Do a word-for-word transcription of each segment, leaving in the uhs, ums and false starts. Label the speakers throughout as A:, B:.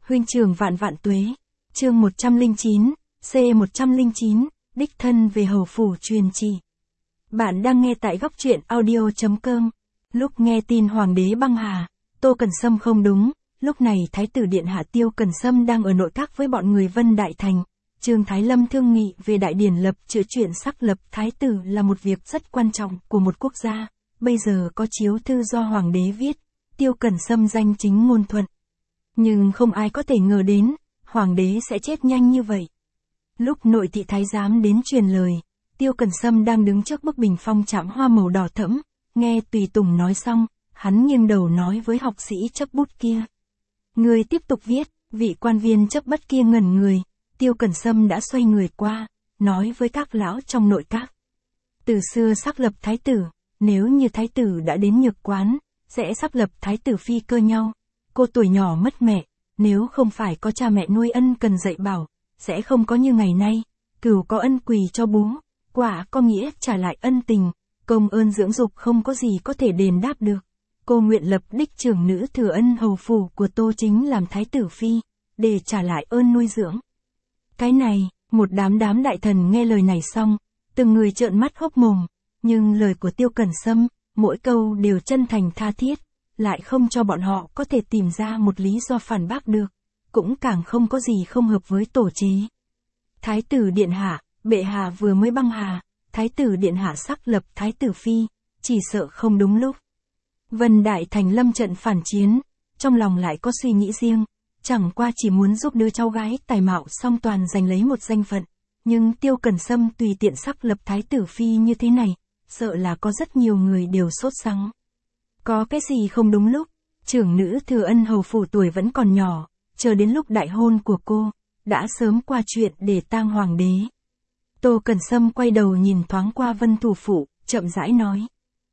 A: Huynh trưởng vạn vạn tuế. Chương một trăm lẻ chín, C một trăm lẻ chín, đích thân về hầu phủ truyền chỉ. Bạn đang nghe tại góc truyện audio chấm com. Lúc nghe tin hoàng đế băng hà, Tô Cẩn Sâm không đúng, lúc này Thái tử điện hạ Tiêu Cẩn Sâm đang ở nội các với bọn người Vân Đại Thành. Trương Thái Lâm thương nghị về đại điển lập chữa chuyện sắc lập thái tử là một việc rất quan trọng của một quốc gia. Bây giờ có chiếu thư do hoàng đế viết, Tiêu Cẩn Sâm danh chính ngôn thuận. Nhưng không ai có thể ngờ đến, hoàng đế sẽ chết nhanh như vậy. Lúc nội thị thái giám đến truyền lời, Tiêu Cẩn Sâm đang đứng trước bức bình phong chạm hoa màu đỏ thẫm, nghe tùy tùng nói xong, hắn nghiêng đầu nói với học sĩ chấp bút kia. Người tiếp tục viết, vị quan viên chấp bút kia ngẩn người, Tiêu Cẩn Sâm đã xoay người qua, nói với các lão trong nội các. Từ xưa sắc lập thái tử, nếu như thái tử đã đến nhược quán, sẽ sắc lập thái tử phi cơ nhau. Cô tuổi nhỏ mất mẹ, nếu không phải có cha mẹ nuôi ân cần dạy bảo, sẽ không có như ngày nay. Cừu có ân quỳ cho bú, quả có nghĩa trả lại ân tình, công ơn dưỡng dục không có gì có thể đền đáp được. Cô nguyện lập đích trưởng nữ thừa ân hầu phủ của Tô Chính làm thái tử phi, để trả lại ơn nuôi dưỡng. Cái này, một đám đám đại thần nghe lời này xong, từng người trợn mắt hốc mồm, nhưng lời của Tiêu Cẩn Sâm, mỗi câu đều chân thành tha thiết, lại không cho bọn họ có thể tìm ra một lý do phản bác được, cũng càng không có gì không hợp với tổ chế. Thái tử điện hạ, bệ hạ vừa mới băng hà, thái tử điện hạ sắc lập thái tử phi, chỉ sợ không đúng lúc. Vân Đại Thành lâm trận phản chiến, trong lòng lại có suy nghĩ riêng, chẳng qua chỉ muốn giúp đứa cháu gái tài mạo song toàn giành lấy một danh phận, nhưng Tiêu Cẩn Sâm tùy tiện sắc lập thái tử phi như thế này, sợ là có rất nhiều người đều sốt sắng. Có cái gì không đúng lúc, trưởng nữ thừa ân hầu phủ tuổi vẫn còn nhỏ, chờ đến lúc đại hôn của cô, đã sớm qua chuyện để tang hoàng đế. Tô Cẩn Sâm quay đầu nhìn thoáng qua Vân thủ phủ, chậm rãi nói.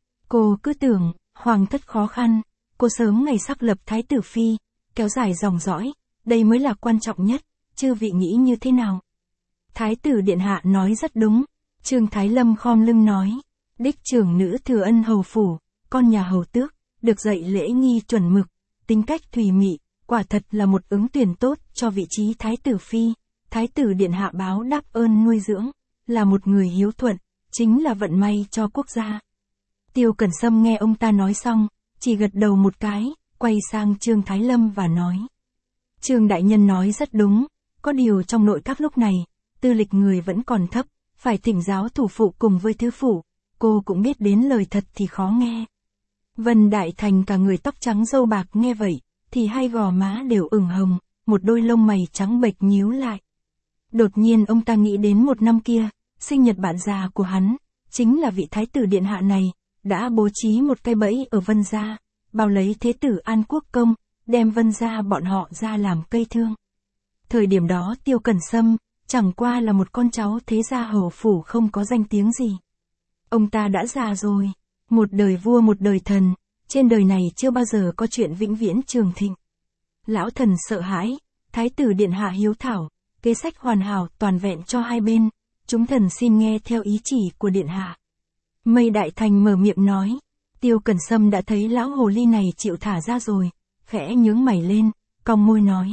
A: Cô cứ tưởng, hoàng thất khó khăn, cô sớm ngày sắc lập thái tử phi, kéo dài dòng dõi, đây mới là quan trọng nhất, chư vị nghĩ như thế nào? Thái tử điện hạ nói rất đúng, Trương Thái Lâm khom lưng nói, đích trưởng nữ thừa ân hầu phủ, con nhà hầu tước, được dạy lễ nghi chuẩn mực, tính cách thùy mị, quả thật là một ứng tuyển tốt cho vị trí thái tử phi. Thái tử điện hạ báo đáp ơn nuôi dưỡng, là một người hiếu thuận, chính là vận may cho quốc gia. Tiêu Cẩn Sâm nghe ông ta nói xong, chỉ gật đầu một cái, quay sang Trương Thái Lâm và nói. Trương đại nhân nói rất đúng, có điều trong nội các lúc này, tư lịch người vẫn còn thấp, phải thỉnh giáo thủ phụ cùng với thứ phụ, cô cũng biết đến lời thật thì khó nghe. Vân Đại Thành cả người tóc trắng râu bạc nghe vậy, thì hai gò má đều ửng hồng, một đôi lông mày trắng bệch nhíu lại. Đột nhiên ông ta nghĩ đến một năm kia, sinh nhật bạn già của hắn, chính là vị thái tử điện hạ này, đã bố trí một cái bẫy ở Vân gia, bao lấy thế tử An Quốc Công, đem Vân gia bọn họ ra làm cây thương. Thời điểm đó Tiêu Cẩn Sâm, chẳng qua là một con cháu thế gia hầu phủ không có danh tiếng gì. Ông ta đã già rồi, một đời vua một đời thần, trên đời này chưa bao giờ có chuyện vĩnh viễn trường thịnh. Lão thần sợ hãi, thái tử điện hạ hiếu thảo, kế sách hoàn hảo toàn vẹn cho hai bên, chúng thần xin nghe theo ý chỉ của điện hạ. Mây Đại Thành mở miệng nói, Tiêu Cẩn Sâm đã thấy lão hồ ly này chịu thả ra rồi, khẽ nhướng mày lên, cong môi nói.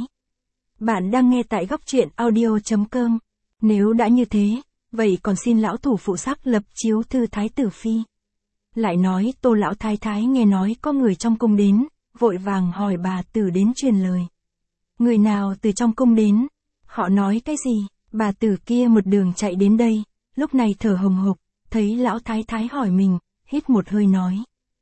A: Bạn đang nghe tại góc truyện audio chấm com, nếu đã như thế, vậy còn xin lão thủ phụ sắc lập chiếu thư thái tử phi. Lại nói Tô lão thái thái nghe nói có người trong cung đến, vội vàng hỏi bà tử đến truyền lời. Người nào từ trong cung đến? Họ nói cái gì? Bà tử kia một đường chạy đến đây, lúc này thở hồng hộc, thấy lão thái thái hỏi mình, hít một hơi nói.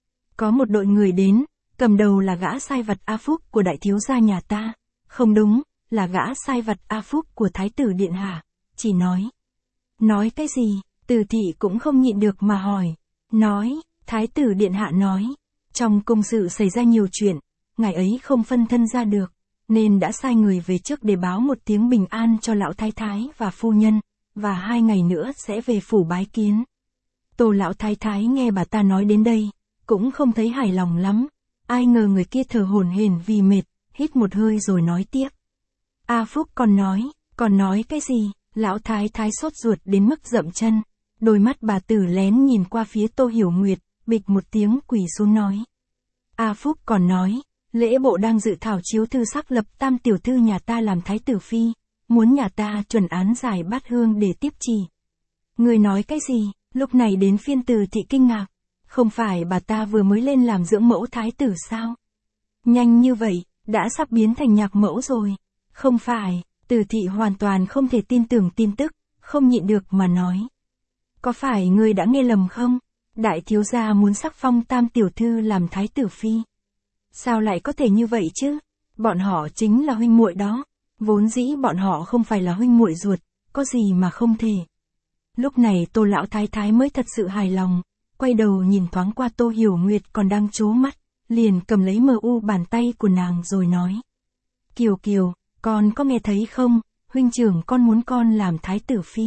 A: Có một đội người đến, cầm đầu là gã sai vặt A Phúc của đại thiếu gia nhà ta. Không đúng, là gã sai vặt A Phúc của thái tử điện hạ. Chỉ nói. Nói cái gì? Từ thị cũng không nhịn được mà hỏi. Nói, thái tử điện hạ nói. Trong cung sự xảy ra nhiều chuyện, ngài ấy không phân thân ra được, nên đã sai người về trước để báo một tiếng bình an cho lão thái thái và phu nhân, và hai ngày nữa sẽ về phủ bái kiến. Tô lão thái thái nghe bà ta nói đến đây, cũng không thấy hài lòng lắm, ai ngờ người kia thở hổn hển vì mệt, hít một hơi rồi nói tiếp. A Phúc còn nói, còn nói cái gì? Lão thái thái sốt ruột đến mức dậm chân, đôi mắt bà tử lén nhìn qua phía Tô Hiểu Nguyệt, bịch một tiếng quỳ xuống nói. A Phúc còn nói, lễ bộ đang dự thảo chiếu thư xác lập tam tiểu thư nhà ta làm thái tử phi, muốn nhà ta chuẩn án giải bát hương để tiếp chỉ. Người nói cái gì? Lúc này đến phiên Từ Thị kinh ngạc. Không phải bà ta vừa mới lên làm dưỡng mẫu thái tử sao? Nhanh như vậy, đã sắp biến thành nhạc mẫu rồi. Không phải, Từ Thị hoàn toàn không thể tin tưởng tin tức, không nhịn được mà nói. Có phải ngươi đã nghe lầm không? Đại thiếu gia muốn sắc phong tam tiểu thư làm thái tử phi. Sao lại có thể như vậy chứ? Bọn họ chính là huynh muội đó. Vốn dĩ bọn họ không phải là huynh muội ruột, có gì mà không thể. Lúc này Tô lão thái thái mới thật sự hài lòng, quay đầu nhìn thoáng qua Tô Hiểu Nguyệt còn đang trố mắt, liền cầm lấy mờ u bàn tay của nàng rồi nói. Kiều Kiều, con có nghe thấy không, huynh trưởng con muốn con làm thái tử phi.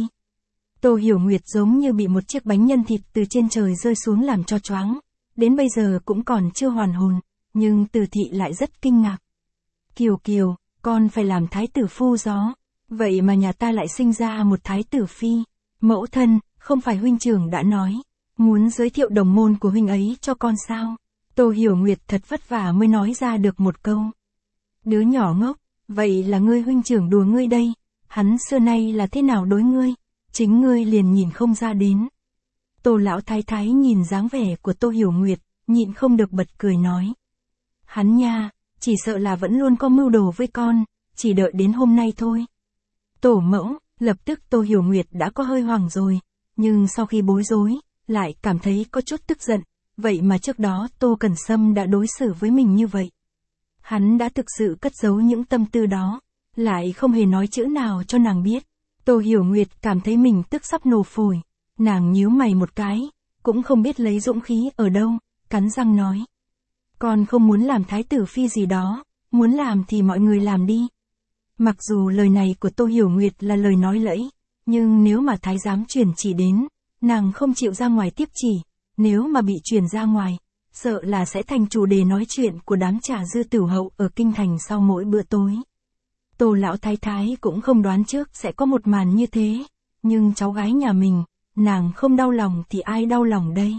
A: Tô Hiểu Nguyệt giống như bị một chiếc bánh nhân thịt từ trên trời rơi xuống làm cho choáng, đến bây giờ cũng còn chưa hoàn hồn, nhưng Từ Thị lại rất kinh ngạc. Kiều Kiều, con phải làm thái tử phu gió, vậy mà nhà ta lại sinh ra một thái tử phi. Mẫu thân, không phải huynh trưởng đã nói, muốn giới thiệu đồng môn của huynh ấy cho con sao? Tô Hiểu Nguyệt thật vất vả mới nói ra được một câu. Đứa nhỏ ngốc, vậy là ngươi huynh trưởng đùa ngươi đây, hắn xưa nay là thế nào đối ngươi, chính ngươi liền nhìn không ra đến. Tô lão thái thái nhìn dáng vẻ của Tô Hiểu Nguyệt, nhịn không được bật cười nói. Hắn nha, chỉ sợ là vẫn luôn có mưu đồ với con, chỉ đợi đến hôm nay thôi. Tổ mẫu, lập tức Tô Hiểu Nguyệt đã có hơi hoảng rồi, nhưng sau khi bối rối, lại cảm thấy có chút tức giận, vậy mà trước đó Tô Cẩn Sâm đã đối xử với mình như vậy. Hắn đã thực sự cất giấu những tâm tư đó, lại không hề nói chữ nào cho nàng biết. Tô Hiểu Nguyệt cảm thấy mình tức sắp nổ phổi, nàng nhíu mày một cái, cũng không biết lấy dũng khí ở đâu, cắn răng nói. Con không muốn làm thái tử phi gì đó, muốn làm thì mọi người làm đi. Mặc dù lời này của Tô Hiểu Nguyệt là lời nói lẫy, nhưng nếu mà thái giám truyền chỉ đến, nàng không chịu ra ngoài tiếp chỉ, nếu mà bị truyền ra ngoài, sợ là sẽ thành chủ đề nói chuyện của đám trà dư tửu hậu ở kinh thành sau mỗi bữa tối. Tô lão thái thái cũng không đoán trước sẽ có một màn như thế, nhưng cháu gái nhà mình, nàng không đau lòng thì ai đau lòng đây.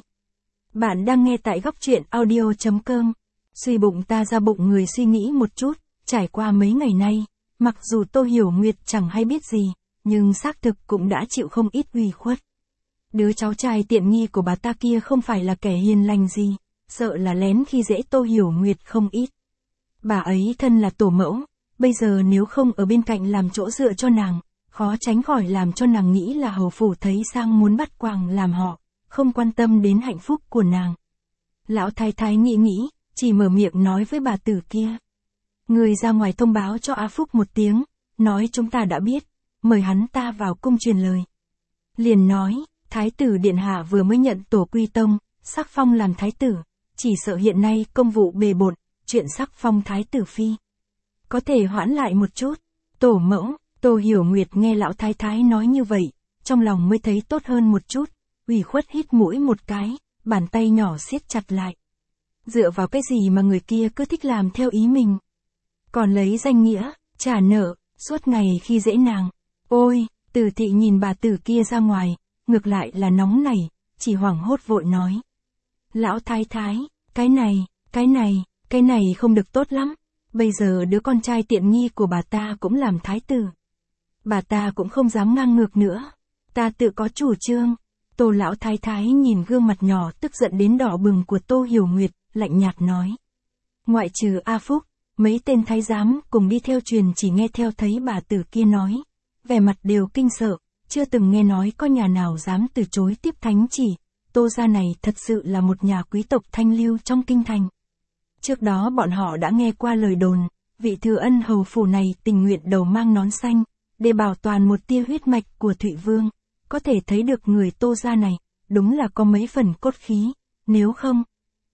A: Bạn đang nghe tại góc truyện audio chấm com. Suy bụng ta ra bụng người suy nghĩ một chút, trải qua mấy ngày nay, mặc dù Tô Hiểu Nguyệt chẳng hay biết gì, nhưng xác thực cũng đã chịu không ít uy khuất. Đứa cháu trai tiện nghi của bà ta kia không phải là kẻ hiền lành gì, sợ là lén khi dễ Tô Hiểu Nguyệt không ít. Bà ấy thân là tổ mẫu, bây giờ nếu không ở bên cạnh làm chỗ dựa cho nàng, khó tránh khỏi làm cho nàng nghĩ là hầu phủ thấy sang muốn bắt quàng làm họ, không quan tâm đến hạnh phúc của nàng. Lão thái thái nghĩ nghĩ, chỉ mở miệng nói với bà tử kia. Người ra ngoài thông báo cho A Phúc một tiếng, nói chúng ta đã biết, mời hắn ta vào cung truyền lời. Liền nói, thái tử điện hạ vừa mới nhận tổ quy tông, sắc phong làm thái tử, chỉ sợ hiện nay công vụ bề bộn, chuyện sắc phong thái tử phi. Có thể hoãn lại một chút. Tổ mẫu, Tô Hiểu Nguyệt nghe lão thái thái nói như vậy, trong lòng mới thấy tốt hơn một chút, ủy khuất hít mũi một cái, bàn tay nhỏ siết chặt lại. Dựa vào cái gì mà người kia cứ thích làm theo ý mình? Còn lấy danh nghĩa, trả nợ, suốt ngày khi dễ nàng. Ôi, Từ Thị nhìn bà tử kia ra ngoài, ngược lại là nóng nảy, chỉ hoảng hốt vội nói. Lão thái thái, cái này, cái này, cái này không được tốt lắm. Bây giờ đứa con trai tiện nghi của bà ta cũng làm thái tử. Bà ta cũng không dám ngang ngược nữa. Ta tự có chủ trương. Tô lão thái thái nhìn gương mặt nhỏ tức giận đến đỏ bừng của Tô Hiểu Nguyệt, lạnh nhạt nói. Ngoại trừ A Phúc, mấy tên thái giám cùng đi theo truyền chỉ nghe theo thấy bà tử kia nói. Vẻ mặt đều kinh sợ, chưa từng nghe nói có nhà nào dám từ chối tiếp thánh chỉ. Tô gia này thật sự là một nhà quý tộc thanh lưu trong kinh thành. Trước đó bọn họ đã nghe qua lời đồn, vị thừa ân hầu phủ này tình nguyện đầu mang nón xanh, để bảo toàn một tia huyết mạch của Thụy Vương. Có thể thấy được người Tô gia này, đúng là có mấy phần cốt khí, nếu không,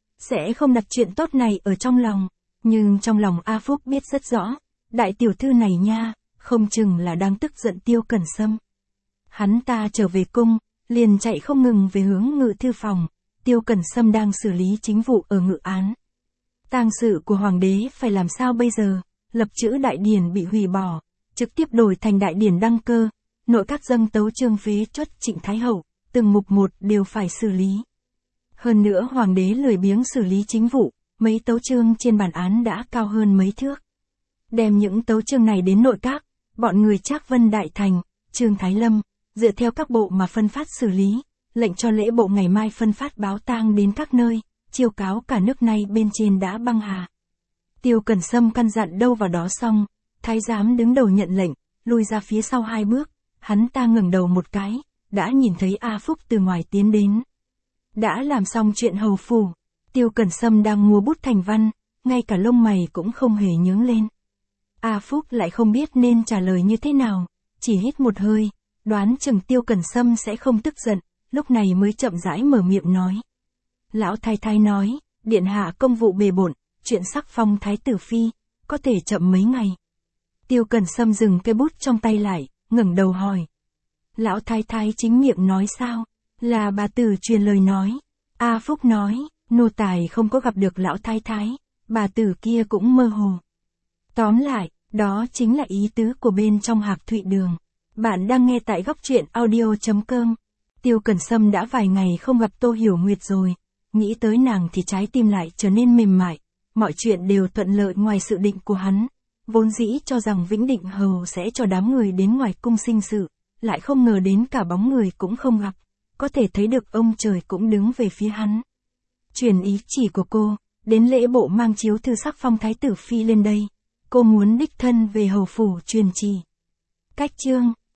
A: sẽ không đặt chuyện tốt này ở trong lòng. Nhưng trong lòng A Phúc biết rất rõ, đại tiểu thư này nha, không chừng là đang tức giận Tiêu Cẩn Sâm. Hắn ta trở về cung, liền chạy không ngừng về hướng ngự thư phòng, Tiêu Cẩn Sâm đang xử lý chính vụ ở ngự án. Tang sự của hoàng đế phải làm sao bây giờ? Lập chữ đại điển bị hủy bỏ, trực tiếp đổi thành đại điển đăng cơ, nội các dâng tấu chương phế truất Trịnh Thái Hậu, từng mục một đều phải xử lý. Hơn nữa hoàng đế lười biếng xử lý chính vụ, mấy tấu chương trên bản án đã cao hơn mấy thước. Đem những tấu chương này đến nội các, bọn người Trác Vân Đại Thành, Trương Thái Lâm, dựa theo các bộ mà phân phát xử lý, lệnh cho lễ bộ ngày mai phân phát báo tang đến các nơi, chiêu cáo cả nước này bên trên đã băng hà. Tiêu Cẩn Sâm căn dặn đâu vào đó xong, thái giám đứng đầu nhận lệnh, lui ra phía sau hai bước, hắn ta ngẩng đầu một cái, đã nhìn thấy A Phúc từ ngoài tiến đến. Đã làm xong chuyện hầu phủ, Tiêu Cẩn Sâm đang mua bút thành văn, ngay cả lông mày cũng không hề nhướng lên. A Phúc lại không biết nên trả lời như thế nào, chỉ hít một hơi, đoán chừng Tiêu Cẩn Sâm sẽ không tức giận, lúc này mới chậm rãi mở miệng nói. Lão thái thái nói, điện hạ công vụ bề bộn, chuyện sắc phong thái tử phi, có thể chậm mấy ngày. Tiêu Cẩn Sâm dừng cây bút trong tay lại, ngẩng đầu hỏi. Lão thái thái chính miệng nói sao? Là bà tử truyền lời nói. A Phúc nói, nô tài không có gặp được lão thái thái, bà tử kia cũng mơ hồ. Tóm lại, đó chính là ý tứ của bên trong Hạc Thụy Đường. Bạn đang nghe tại góc truyện audio.com. Tiêu Cẩn Sâm đã vài ngày không gặp Tô Hiểu Nguyệt rồi, nghĩ tới nàng thì trái tim lại trở nên mềm mại, mọi chuyện đều thuận lợi ngoài sự định của hắn. Vốn dĩ cho rằng Vĩnh Định Hầu sẽ cho đám người đến ngoài cung sinh sự, lại không ngờ đến cả bóng người cũng không gặp, có thể thấy được ông trời cũng đứng về phía hắn. Truyền ý chỉ của cô, đến lễ bộ mang chiếu thư sắc phong thái tử phi lên đây, cô muốn đích thân về hầu phủ truyền chỉ. Cách chương